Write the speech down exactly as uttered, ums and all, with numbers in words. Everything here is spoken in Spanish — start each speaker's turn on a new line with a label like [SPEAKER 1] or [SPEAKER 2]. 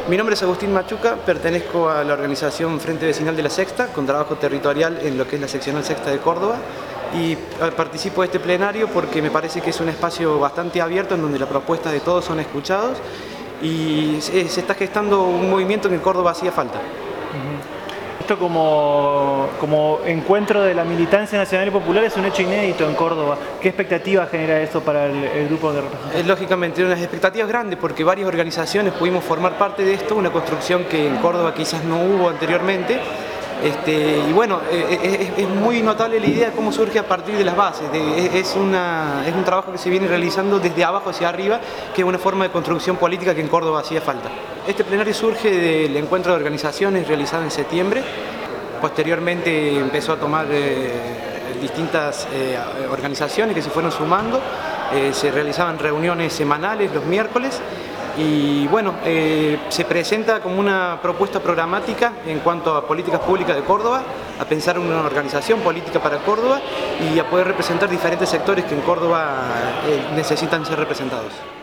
[SPEAKER 1] Mi nombre es Agustín Machuca, pertenezco a la organización Frente Vecinal de la Sexta, con trabajo territorial en lo que es la seccional Sexta de Córdoba, y participo de este plenario porque me parece que es un espacio bastante abierto en donde las propuestas de todos son escuchados y se está gestando un movimiento que en Córdoba hacía falta.
[SPEAKER 2] Uh-huh. Esto como, como encuentro de la militancia nacional y popular es un hecho inédito en Córdoba. ¿Qué expectativas genera eso para el, el grupo de representantes?
[SPEAKER 1] Lógicamente, unas expectativas grandes porque varias organizaciones pudimos formar parte de esto, una construcción que en Córdoba quizás no hubo anteriormente. Este, y bueno, es, es muy notable la idea de cómo surge a partir de las bases. De, es, una, es un trabajo que se viene realizando desde abajo hacia arriba, que es una forma de construcción política que en Córdoba hacía falta. Este plenario surge del encuentro de organizaciones realizado en septiembre. Posteriormente empezó a tomar eh, distintas eh, organizaciones que se fueron sumando. Eh, se realizaban reuniones semanales los miércoles. Y bueno, eh, se presenta como una propuesta programática en cuanto a políticas públicas de Córdoba, a pensar una organización política para Córdoba y a poder representar diferentes sectores que en Córdoba eh, necesitan ser representados.